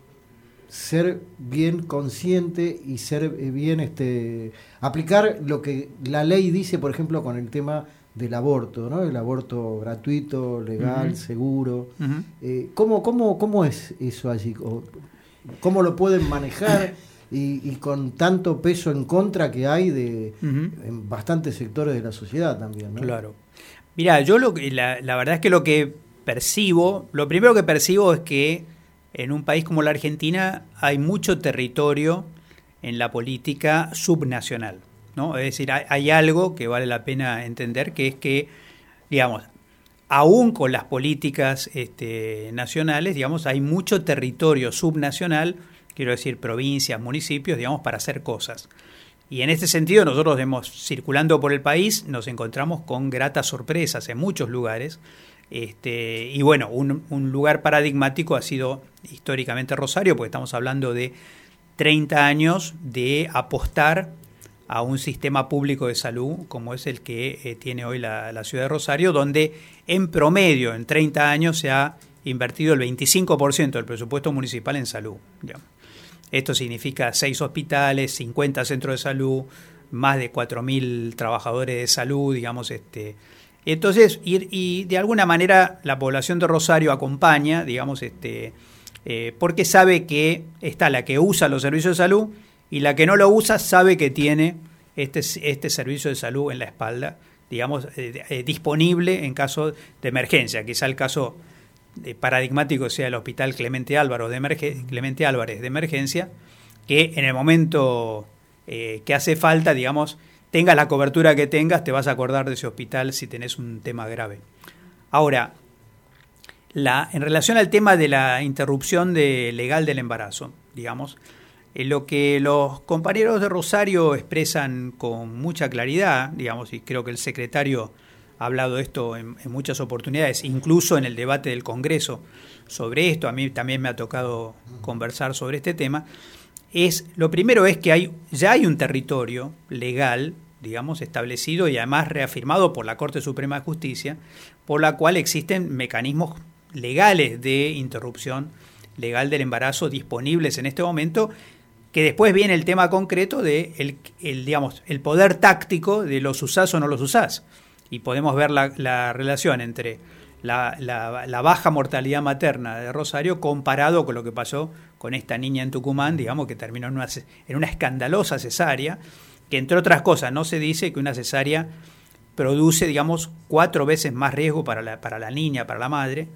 Speaker 5: ser bien consciente y ser bien, este, aplicar lo que la ley dice, por ejemplo, con el tema del aborto, ¿no? El aborto gratuito, legal, uh-huh. seguro. Uh-huh. Eh, ¿cómo, cómo, ¿Cómo es eso allí? ¿Cómo lo pueden manejar? Y, y con tanto peso en contra que hay de uh-huh. en bastantes sectores de la sociedad también, ¿no?
Speaker 6: Claro. Mirá, yo lo que, la, la verdad es que lo que percibo, lo primero que percibo es que en un país como la Argentina hay mucho territorio en la política subnacional, ¿no? Es decir, hay, hay algo que vale la pena entender, que es que, digamos, aún con las políticas este, nacionales, digamos, hay mucho territorio subnacional, quiero decir, provincias, municipios, digamos, para hacer cosas. Y en este sentido nosotros, hemos, circulando por el país, nos encontramos con gratas sorpresas en muchos lugares. Este, y bueno, un, un lugar paradigmático ha sido históricamente Rosario, porque estamos hablando de treinta años de apostar a un sistema público de salud como es el que eh, tiene hoy la, la ciudad de Rosario, donde en promedio en treinta años se ha invertido el veinticinco por ciento del presupuesto municipal en salud, digamos. Esto significa seis hospitales, cincuenta centros de salud, más de cuatro mil trabajadores de salud, digamos, este... Entonces, y, y de alguna manera la población de Rosario acompaña, digamos, este, eh, porque sabe que está la que usa los servicios de salud y la que no lo usa sabe que tiene este, este servicio de salud en la espalda, digamos, eh, eh, disponible en caso de emergencia. Quizá el caso eh, paradigmático sea el Hospital Clemente Álvarez de, emerge, Clemente Álvarez de emergencia, que en el momento eh, que hace falta, digamos, tengas la cobertura que tengas, te vas a acordar de ese hospital si tenés un tema grave. Ahora, la, en relación al tema de la interrupción de, legal del embarazo, digamos, eh, lo que los compañeros de Rosario expresan con mucha claridad, digamos, y creo que el secretario ha hablado de esto en, en muchas oportunidades, incluso en el debate del Congreso sobre esto, a mí también me ha tocado conversar sobre este tema, es, lo primero es que hay, ya hay un territorio legal, digamos, establecido y además reafirmado por la Corte Suprema de Justicia, por la cual existen mecanismos legales de interrupción legal del embarazo disponibles en este momento, que después viene el tema concreto de el, el, digamos, el poder táctico de los usás o no los usás. Y podemos ver la, la relación entre La, la, la baja mortalidad materna de Rosario comparado con lo que pasó con esta niña en Tucumán, digamos, que terminó en una, en una escandalosa cesárea, que entre otras cosas no se dice que una cesárea produce, digamos, cuatro veces más riesgo para la, para la niña, para la madre, que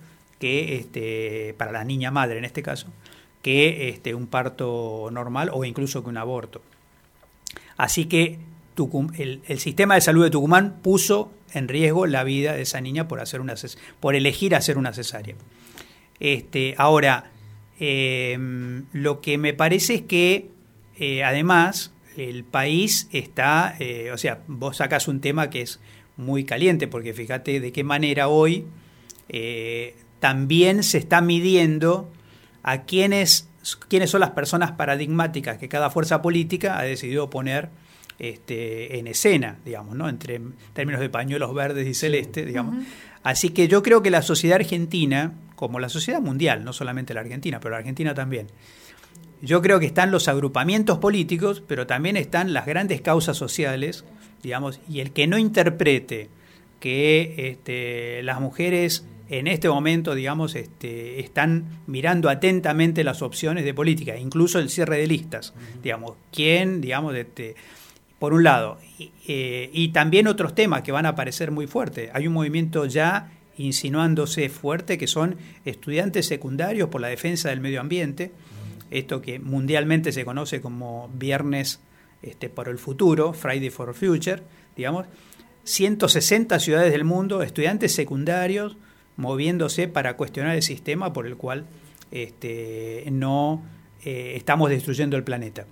Speaker 6: que este, para la niña madre en este caso, que este, un parto normal o incluso que un aborto. Así que Tucum, el, el sistema de salud de Tucumán puso en riesgo la vida de esa niña por hacer una por elegir hacer una cesárea. Este, ahora, eh, lo que me parece es que eh, además el país está, eh, o sea, vos sacás un tema que es muy caliente, porque fíjate de qué manera hoy eh, también se está midiendo a quiénes, quiénes son las personas paradigmáticas que cada fuerza política ha decidido poner Este, en escena, digamos, ¿no? Entre términos de pañuelos verdes y celeste, digamos. Uh-huh. Así que yo creo que la sociedad argentina, como la sociedad mundial, no solamente la Argentina, pero la Argentina también, yo creo que están los agrupamientos políticos, pero también están las grandes causas sociales, digamos, y el que no interprete que este, las mujeres en este momento, digamos, este, están mirando atentamente las opciones de política, incluso el cierre de listas, uh-huh. digamos, quién, digamos, este, por un lado, y, eh, y también otros temas que van a aparecer muy fuertes. Hay un movimiento ya insinuándose fuerte que son estudiantes secundarios por la defensa del medio ambiente, esto que mundialmente se conoce como Viernes este, por el Futuro, Friday for Future, digamos, ciento sesenta ciudades del mundo, estudiantes secundarios moviéndose para cuestionar el sistema por el cual este, no eh, estamos destruyendo el planeta.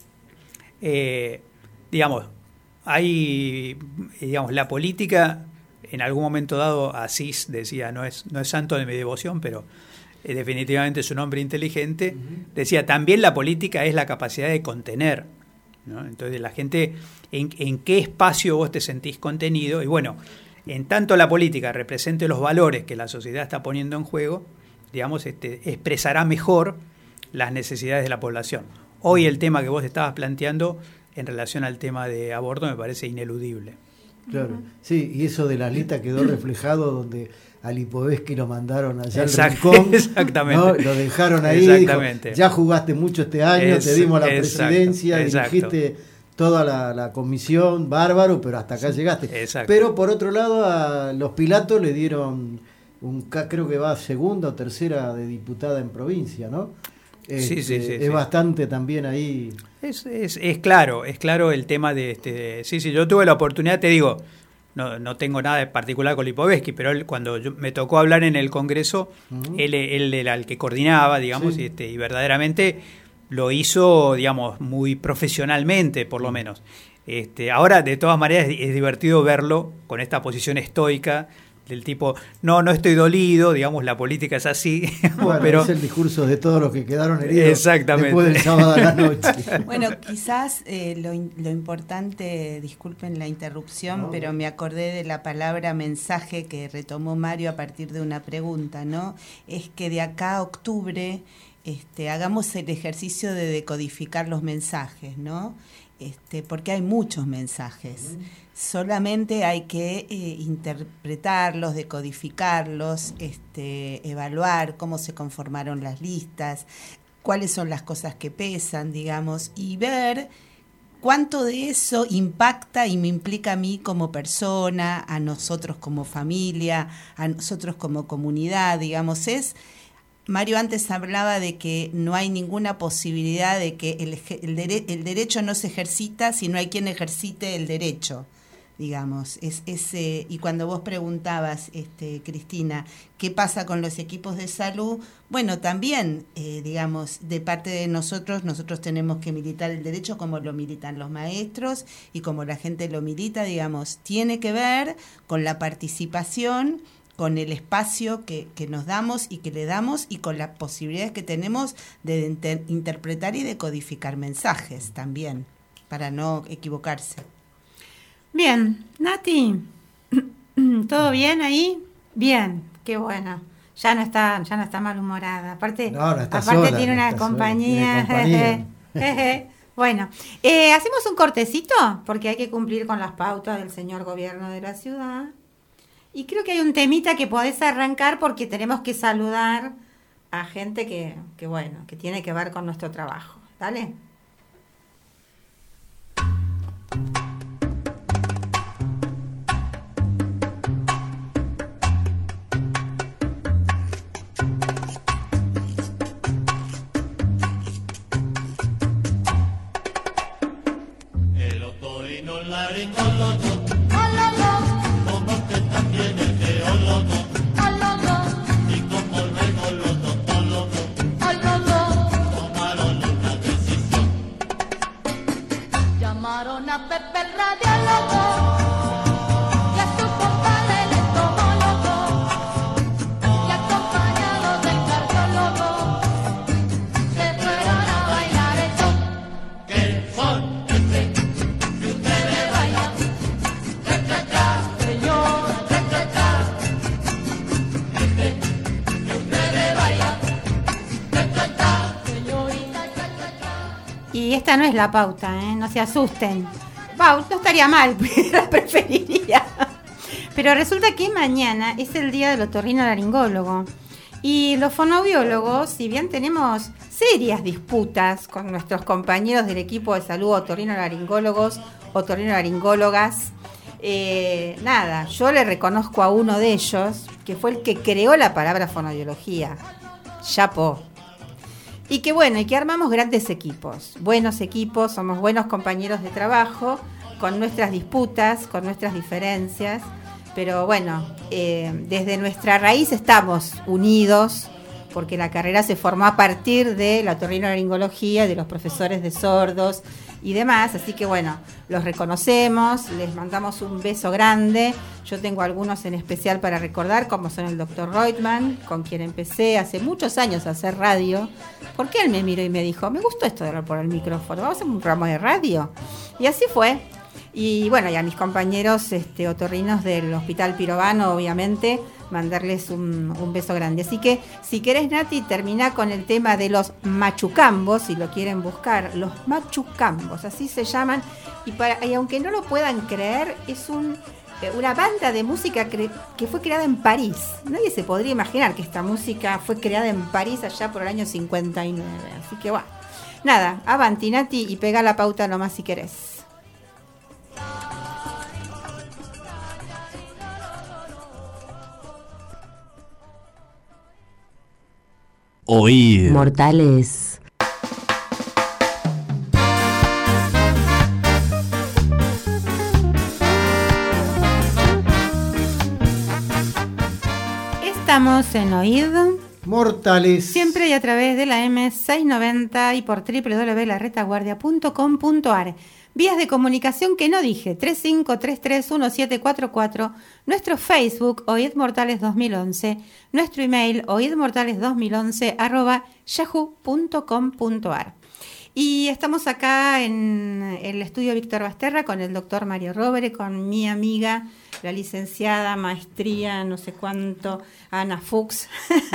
Speaker 6: Eh, digamos, hay, digamos, la política, en algún momento dado, Asís decía, no es, no es santo de mi devoción, pero eh, definitivamente es un hombre inteligente, uh-huh. decía, también la política es la capacidad de contener, ¿no? Entonces la gente, en, en qué espacio vos te sentís contenido, y bueno, en tanto la política represente los valores que la sociedad está poniendo en juego, digamos, este, expresará mejor las necesidades de la población. Hoy el tema que vos estabas planteando en relación al tema de aborto me parece ineludible.
Speaker 5: Claro, sí, y eso de la lista quedó reflejado donde a Lipovetsky lo mandaron allá al rincón,
Speaker 6: exactamente,
Speaker 5: ¿no? Lo dejaron ahí,
Speaker 6: exactamente.
Speaker 5: Dijo, ya jugaste mucho este año, es, te dimos la
Speaker 6: exacto,
Speaker 5: presidencia,
Speaker 6: exacto.
Speaker 5: dirigiste toda la, la comisión, bárbaro, pero hasta acá sí, llegaste.
Speaker 6: Exacto.
Speaker 5: Pero por otro lado a los Pilatos le dieron, un creo que va segunda o tercera de diputada en provincia, ¿no? Este,
Speaker 6: sí, sí, sí,
Speaker 5: es
Speaker 6: sí.
Speaker 5: bastante también ahí.
Speaker 6: Es, es, es claro, es claro el tema de este. Sí, sí, yo tuve la oportunidad, te digo, no, no tengo nada de particular con Lipovetsky, pero él, cuando yo, me tocó hablar en el Congreso, uh-huh. él, él era el que coordinaba, digamos, sí. y, este, y verdaderamente lo hizo, digamos, muy profesionalmente, por lo menos. Este, ahora, de todas maneras, es, es divertido verlo con esta posición estoica, del tipo, no, no estoy dolido, digamos, la política es así.
Speaker 5: Bueno,
Speaker 6: pero
Speaker 5: es el discurso de todos los que quedaron heridos
Speaker 6: exactamente.
Speaker 5: Después del sábado a la noche.
Speaker 7: Bueno, quizás eh, lo, lo importante, disculpen la interrupción, no. pero me acordé de la palabra mensaje que retomó Mario a partir de una pregunta, ¿no? Es que de acá a octubre este, hagamos el ejercicio de decodificar los mensajes, ¿no? Este, porque hay muchos mensajes. Uh-huh. Solamente hay que eh, interpretarlos, decodificarlos, este, evaluar cómo se conformaron las listas, cuáles son las cosas que pesan, digamos, y ver cuánto de eso impacta y me implica a mí como persona, a nosotros como familia, a nosotros como comunidad, digamos, es... Mario antes hablaba de que no hay ninguna posibilidad de que el, el, dere, el derecho no se ejercita si no hay quien ejercite el derecho, digamos. Es, es, eh, y cuando vos preguntabas, este, Cristina, ¿qué pasa con los equipos de salud? Bueno, también, eh, digamos, de parte de nosotros, nosotros tenemos que militar el derecho como lo militan los maestros y como la gente lo milita, digamos. Tiene que ver con la participación, con el espacio que, que nos damos y que le damos y con las posibilidades que tenemos de inter- interpretar y decodificar mensajes también, para no equivocarse.
Speaker 4: Bien, Nati, ¿todo bien ahí? Bien, qué bueno. Ya no está, ya no está malhumorada. Aparte,
Speaker 5: no, no está
Speaker 4: aparte
Speaker 5: sola,
Speaker 4: tiene
Speaker 5: no
Speaker 4: una
Speaker 5: está
Speaker 4: compañía.
Speaker 5: sola, tiene compañía.
Speaker 4: Bueno, eh, hacemos un cortecito porque hay que cumplir con las pautas del señor gobierno de la ciudad. Y creo que hay un temita que podés arrancar porque tenemos que saludar a gente que, que bueno, que tiene que ver con nuestro trabajo. Dale. esta no es la pauta, ¿eh? No se asusten. Wow, no estaría mal, la preferiría. Pero resulta que mañana es el día del otorrinolaringólogo. Y los fonoaudiólogos, si bien tenemos serias disputas con nuestros compañeros del equipo de salud otorrinolaringólogos, otorrinolaringólogas, eh, nada, yo le reconozco a uno de ellos, que fue el que creó la palabra fonoaudiología, Chapo. Y que bueno, y que armamos grandes equipos, buenos equipos, somos buenos compañeros de trabajo, con nuestras disputas, con nuestras diferencias. Pero bueno, eh, desde nuestra raíz estamos unidos, porque la carrera se formó a partir de la otorrinolaringología, de los profesores de sordos y demás. Así que bueno, los reconocemos, les mandamos un beso grande. Yo tengo algunos en especial para recordar, como son el doctor Reutemann, con quien empecé hace muchos años a hacer radio. Porque él me miró y me dijo, me gustó esto de hablar por el micrófono, vamos a hacer un programa de radio. Y así fue. Y bueno, y a mis compañeros este, otorrinos del Hospital Pirovano, obviamente, mandarles un, un beso grande. Así que, si querés, Nati, termina con el tema de los machucambos, si lo quieren buscar. Los machucambos, así se llaman. Y, para, y aunque no lo puedan creer, es un, una banda de música cre, que fue creada en París. Nadie se podría imaginar que esta música fue creada en París allá por el año cincuenta y nueve. Así que, bueno, nada, avanti, Nati, y pega la pauta nomás si querés.
Speaker 2: Oír.
Speaker 3: Mortales.
Speaker 4: Estamos en Oíd
Speaker 5: Mortales.
Speaker 4: Siempre y a través de la eme seiscientos noventa y por doble u doble u doble u punto la retaguardia punto com punto a r. Vías de comunicación que no dije, tres cinco tres tres uno siete cuatro cuatro, nuestro Facebook, Oíd Mortales dos mil once, nuestro email, oidmortales dos mil once, arroba yahoo punto com punto a r. Y estamos acá en el estudio Víctor Basterra con el doctor Mario Rovere, con mi amiga, la licenciada, maestría, no sé cuánto, Ana Fuchs.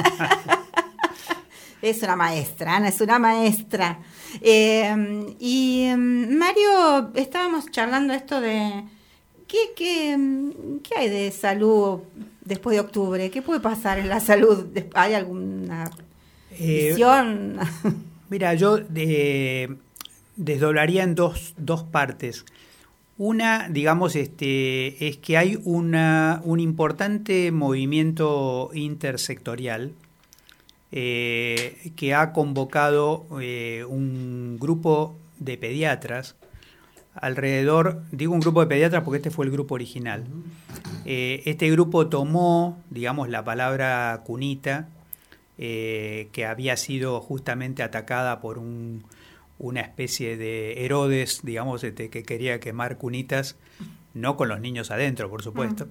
Speaker 4: Es una maestra, Ana es una maestra. Eh, y Mario, estábamos charlando esto de ¿qué, qué, qué hay de salud después de octubre? ¿Qué puede pasar en la salud? ¿Hay alguna visión?
Speaker 6: Eh, mira, yo eh, desdoblaría en dos, dos partes. Una, digamos, este, es que hay una, un importante movimiento intersectorial Eh, que ha convocado eh, un grupo de pediatras alrededor, digo un grupo de pediatras porque este fue el grupo original. Eh, este grupo tomó, digamos, la palabra cunita, eh, que había sido justamente atacada por un, una especie de Herodes, digamos, este, que quería quemar cunitas, no con los niños adentro, por supuesto.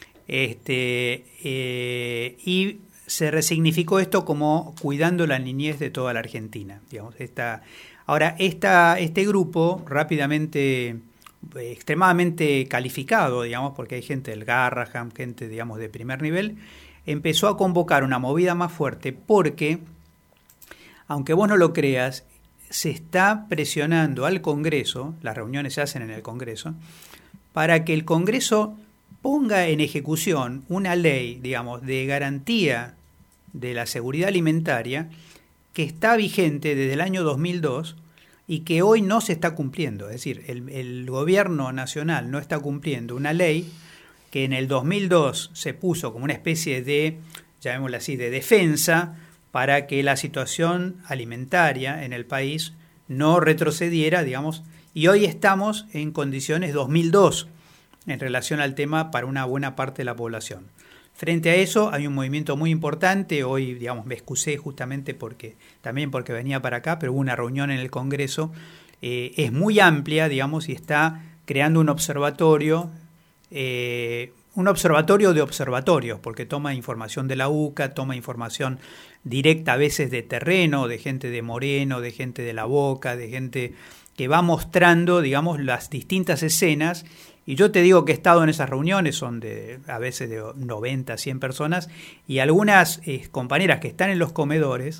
Speaker 6: Este, eh, y se resignificó esto como cuidando la niñez de toda la Argentina. Digamos, esta, ahora, esta, este grupo rápidamente, eh, extremadamente calificado, digamos, porque hay gente del Garraham, gente, digamos, de primer nivel, empezó a convocar una movida más fuerte porque, aunque vos no lo creas, se está presionando al Congreso, las reuniones se hacen en el Congreso, para que el Congreso ponga en ejecución una ley, digamos, de garantía de la seguridad alimentaria que está vigente desde el año dos mil dos y que hoy no se está cumpliendo. Es decir, el, el gobierno nacional no está cumpliendo una ley que en el dos mil dos se puso como una especie de, llamémosla así, de defensa para que la situación alimentaria en el país no retrocediera, digamos, y hoy estamos en condiciones dos mil dos en relación al tema para una buena parte de la población. Frente a eso hay un movimiento muy importante. Hoy, digamos, me excusé justamente porque también porque venía para acá, pero hubo una reunión en el Congreso. Eh, es muy amplia, digamos, y está creando un observatorio, eh, un observatorio de observatorios, porque toma información de la U C A, toma información directa a veces de terreno, de gente de Moreno, de gente de La Boca, de gente que va mostrando, digamos, las distintas escenas. Y yo te digo que he estado en esas reuniones, son de a veces de noventa, cien personas, y algunas eh, compañeras que están en los comedores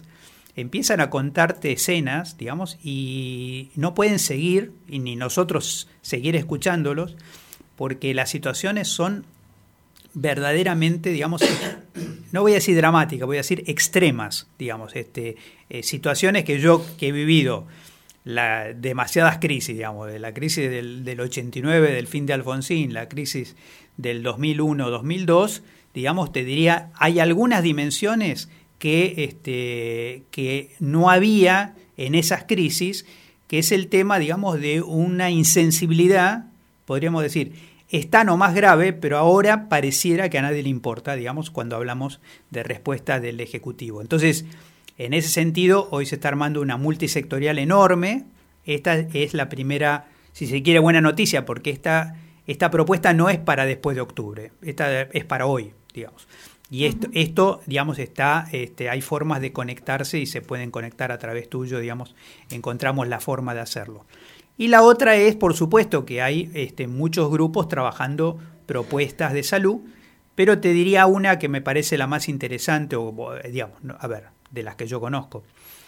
Speaker 6: empiezan a contarte escenas, digamos, y no pueden seguir, y ni nosotros seguir escuchándolos, porque las situaciones son verdaderamente, digamos, no voy a decir dramáticas, voy a decir extremas, digamos, este, eh, situaciones que yo que he vivido, la, demasiadas crisis, digamos, la crisis del, del ochenta y nueve, del fin de Alfonsín, la crisis del dos mil uno, dos mil dos, digamos, te diría, hay algunas dimensiones que, este, que no había en esas crisis, que es el tema, digamos, de una insensibilidad, podríamos decir, está no más grave, pero ahora pareciera que a nadie le importa, digamos, cuando hablamos de respuesta del Ejecutivo. Entonces, en ese sentido, hoy se está armando una multisectorial enorme. Esta es la primera, si se quiere, buena noticia, porque esta, esta propuesta no es para después de octubre, esta es para hoy, digamos. Y esto, uh-huh. esto digamos, está, este, hay formas de conectarse y se pueden conectar a través tuyo, digamos, encontramos la forma de hacerlo. Y la otra es, por supuesto, que hay este, muchos grupos trabajando propuestas de salud, pero te diría una que me parece la más interesante, o digamos, a ver, de las que yo conozco.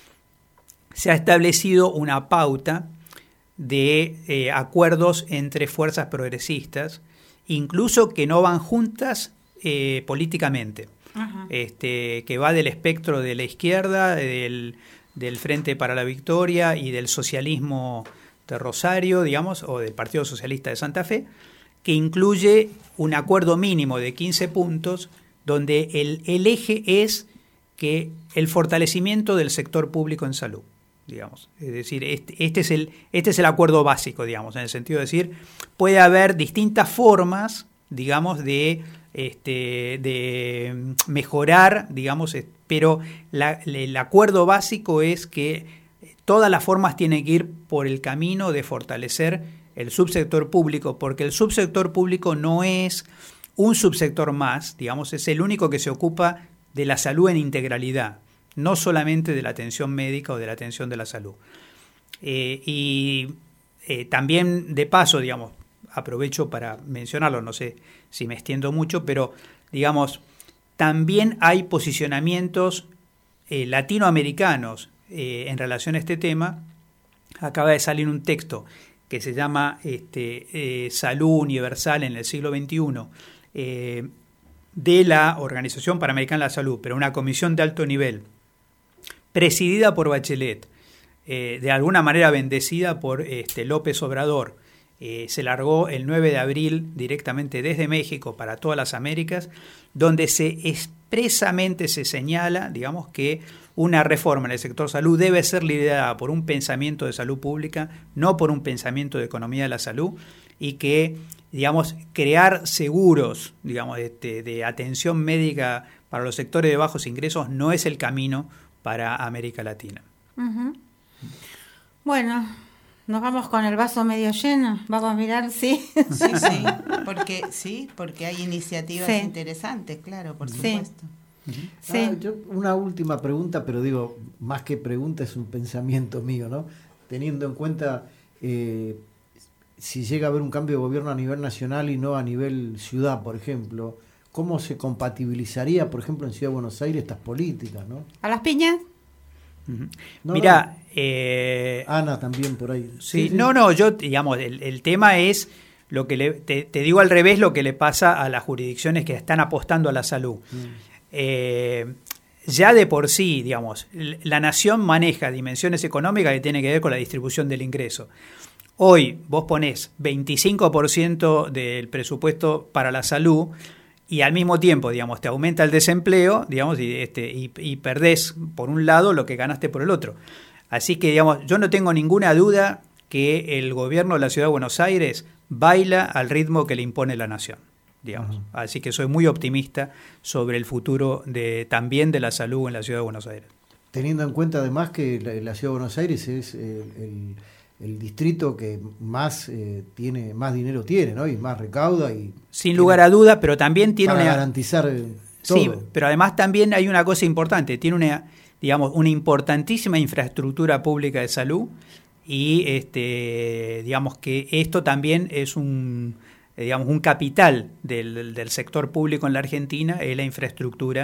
Speaker 6: Se ha establecido una pauta de eh, acuerdos entre fuerzas progresistas, incluso que no van juntas eh, políticamente, uh-huh. este, que va del espectro de la izquierda, del, del Frente para la Victoria y del socialismo de Rosario, digamos, o del Partido Socialista de Santa Fe, que incluye un acuerdo mínimo de quince puntos, donde el, el eje es que el fortalecimiento del sector público en salud, digamos. Es decir, este, este, es el, este es el acuerdo básico, digamos, en el sentido de decir, puede haber distintas formas, digamos, de, este, de mejorar, digamos, pero la, el acuerdo básico es que todas las formas tienen que ir por el camino de fortalecer el subsector público, porque el subsector público no es un subsector más, digamos, es el único que se ocupa de la salud en integralidad, no solamente de la atención médica o de la atención de la salud. Eh, y eh, también, de paso, digamos, aprovecho para mencionarlo, no sé si me extiendo mucho, pero, digamos, también hay posicionamientos eh, latinoamericanos Eh, en relación a este tema. Acaba de salir un texto que se llama este, eh, Salud Universal en el siglo veintiuno, eh, de la Organización Panamericana de la Salud, pero una comisión de alto nivel, presidida por Bachelet, eh, de alguna manera bendecida por este, López Obrador. Eh, se largó el nueve de abril directamente desde México para todas las Américas, donde se expresamente se señala, digamos, que una reforma en el sector salud debe ser liderada por un pensamiento de salud pública, no por un pensamiento de economía de la salud, y que, digamos, crear seguros, digamos, de, de atención médica para los sectores de bajos ingresos no es el camino para América Latina.
Speaker 4: Uh-huh. Bueno, nos vamos con el vaso medio lleno, vamos a mirar, sí.
Speaker 7: Sí, sí, porque, sí, porque hay iniciativas sí. interesantes, claro, por supuesto.
Speaker 5: Sí. Sí. Ah, yo, una última pregunta, pero digo, más que pregunta es un pensamiento mío, ¿no? Teniendo en cuenta eh, si llega a haber un cambio de gobierno a nivel nacional y no a nivel ciudad, por ejemplo, ¿cómo se compatibilizaría, por ejemplo, en Ciudad de Buenos Aires estas políticas, ¿no?
Speaker 4: ¿A las piñas?
Speaker 6: Uh-huh. No, Mira, eh,
Speaker 5: Ana también por ahí.
Speaker 6: Sí, sí, sí. no, no, yo, digamos, el, el tema es lo que le, te, te digo al revés, lo que le pasa a las jurisdicciones que están apostando a la salud. Mm. Eh, ya de por sí, digamos, la nación maneja dimensiones económicas que tienen que ver con la distribución del ingreso. Hoy vos ponés veinticinco por ciento del presupuesto para la salud y al mismo tiempo, digamos, te aumenta el desempleo, digamos, y, este, y, y perdés por un lado lo que ganaste por el otro. Así que, digamos, yo no tengo ninguna duda que el gobierno de la Ciudad de Buenos Aires baila al ritmo que le impone la nación. Digamos. Uh-huh. Así que soy muy optimista sobre el futuro de también de la salud en la Ciudad de Buenos Aires.
Speaker 5: Teniendo en cuenta además que la, la Ciudad de Buenos Aires es el, el, el distrito que más eh, tiene más dinero tiene, ¿no? Y más recauda y
Speaker 6: sin lugar a dudas, pero también tiene
Speaker 5: para
Speaker 6: una
Speaker 5: garantizar todo.
Speaker 6: Sí, pero además también hay una cosa importante, tiene una, digamos, una importantísima infraestructura pública de salud y este, digamos que esto también es un digamos, un capital del, del sector público en la Argentina, es la infraestructura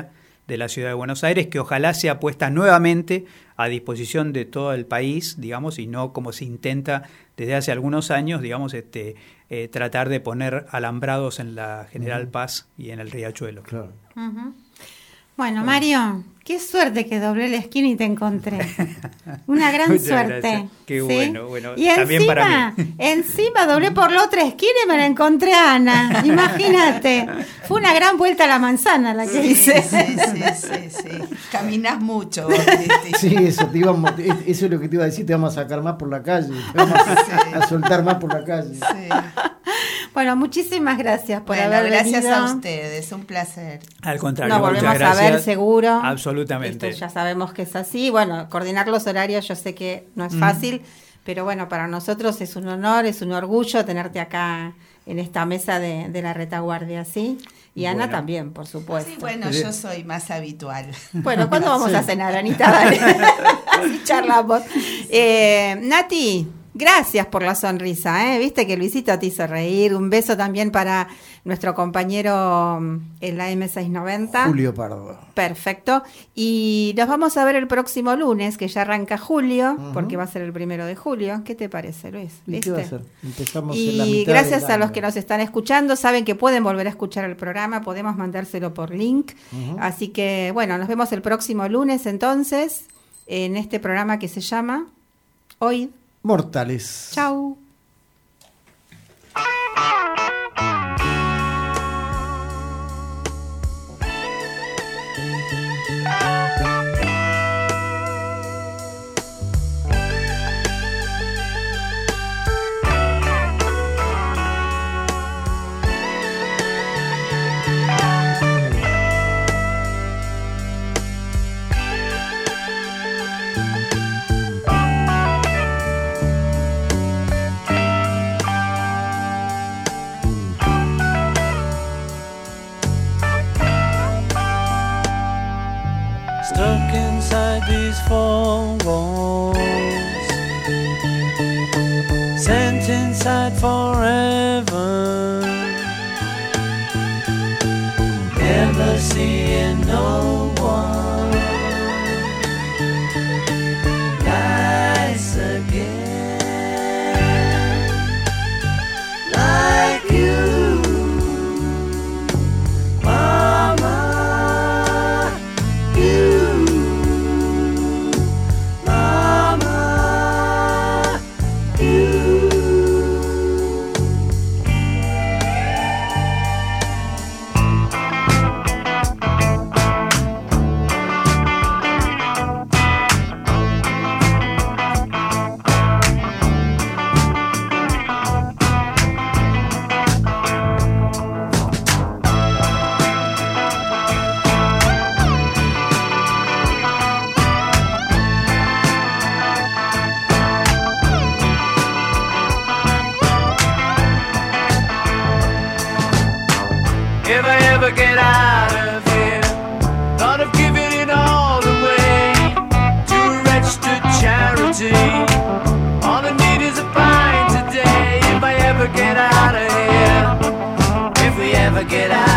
Speaker 6: de la Ciudad de Buenos Aires, que ojalá sea puesta nuevamente a disposición de todo el país, digamos, y no como se intenta desde hace algunos años, digamos, este, eh, tratar de poner alambrados en la General uh-huh. Paz y en el Riachuelo.
Speaker 5: Claro.
Speaker 4: Uh-huh. Bueno, Mario, qué suerte que doblé la esquina y te encontré. Una gran
Speaker 6: Muchas
Speaker 4: suerte.
Speaker 6: Gracias. Qué
Speaker 4: ¿sí?
Speaker 6: bueno, bueno.
Speaker 4: Y
Speaker 6: también
Speaker 4: encima,
Speaker 6: para mí.
Speaker 4: encima doblé por la otra esquina y me la encontré a Ana. Imagínate. Fue una gran vuelta a la manzana la que
Speaker 7: Sí,
Speaker 4: hice.
Speaker 7: sí, sí, sí, sí. Caminás mucho. Vos, Cristi.
Speaker 5: Sí, eso, te íbamos, eso es lo que te iba a decir, te vamos a sacar más por la calle, te vamos a,
Speaker 7: Sí.
Speaker 5: a soltar más por la calle.
Speaker 7: Sí.
Speaker 4: Bueno, muchísimas gracias por
Speaker 7: Bueno,
Speaker 4: haber
Speaker 7: gracias
Speaker 4: venido.
Speaker 7: a ustedes, un placer.
Speaker 6: Al contrario,
Speaker 4: Nos volvemos
Speaker 6: muchas gracias.
Speaker 4: a ver seguro.
Speaker 6: Absolutamente.
Speaker 4: Esto ya sabemos que es así. Bueno, coordinar los horarios yo sé que no es fácil, pero bueno, para nosotros es un honor, es un orgullo tenerte acá en esta mesa de, de la retaguardia, ¿sí? Y Ana
Speaker 6: Bueno.
Speaker 4: también, por supuesto.
Speaker 7: Sí, bueno, yo soy más habitual.
Speaker 4: Bueno, ¿cuándo vamos a cenar, Anita? Dale. Así charlamos. Eh, Nati, gracias por la sonrisa, ¿eh? Viste que Luisito te hizo reír. Un beso también para nuestro compañero en la M seiscientos noventa.
Speaker 5: Julio Pardo.
Speaker 4: Perfecto. Y nos vamos a ver el próximo lunes, que ya arranca julio,
Speaker 5: Ujú.
Speaker 4: porque va a ser el primero de julio. ¿Qué te parece, Luis?
Speaker 5: ¿Y qué va a ser? Empezamos en la
Speaker 4: Y
Speaker 5: mitad
Speaker 4: gracias
Speaker 5: del
Speaker 4: a los
Speaker 5: año.
Speaker 4: que nos están escuchando, saben que pueden volver a escuchar el programa, podemos mandárselo por link.
Speaker 5: Ujú.
Speaker 4: Así que, bueno, nos vemos el próximo lunes entonces, en este programa que se llama Hoy.
Speaker 5: Mortales.
Speaker 4: Chau.
Speaker 8: Stuck inside these four walls, sent inside forever, never seeing no one nice again, like you, Mama. You, Mama, you. If I ever get out of here, thought of giving it all away to a registered charity. All I need is a pint today. If I ever get out of here, if we ever get out.